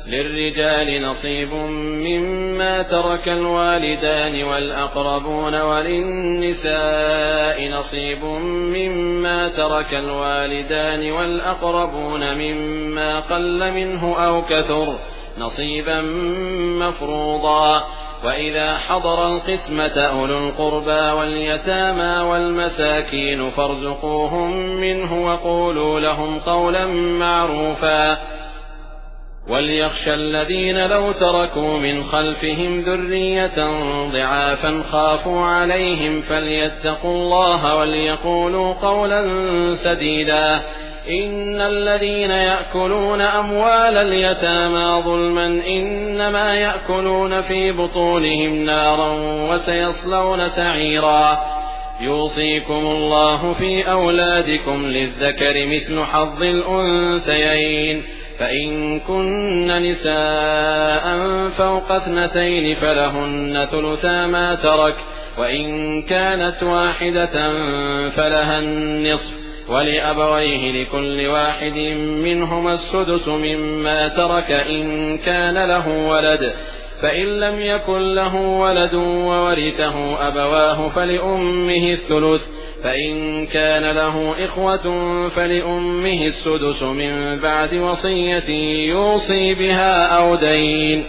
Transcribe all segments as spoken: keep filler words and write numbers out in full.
للرجال نصيب مما ترك الوالدان والأقربون وللنساء نصيب مما ترك الوالدان والأقربون مما قل منه أو كثر نصيبا مفروضا. وإذا حضر القسمة أولو القربى واليتامى والمساكين فارزقوهم منه وقولوا لهم قولا معروفا. وليخشى الذين لو تركوا من خلفهم ذرية ضعافا خافوا عليهم فليتقوا الله وليقولوا قولا سديدا. إن الذين يأكلون أموال اليتامى ظلما إنما يأكلون في بطونهم نارا وسيصلون سعيرا. يوصيكم الله في أولادكم للذكر مثل حظ الأنثيين فإن كن نساء فوق اثنتين فلهن ثلثا ما ترك وإن كانت واحدة فلها النصف ولأبويه لكل واحد منهما السدس مما ترك إن كان له ولد فإن لم يكن له ولد وورثه أبواه فلأمه الثلث فإن كان له إخوة فلأمه السدس من بعد وصية يوصي بها أو دين.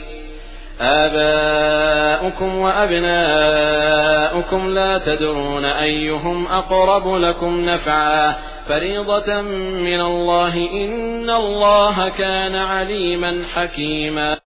آباؤكم وأبناؤكم لا تدرون أيهم أقرب لكم نفعا فريضة من الله إن الله كان عليما حكيما.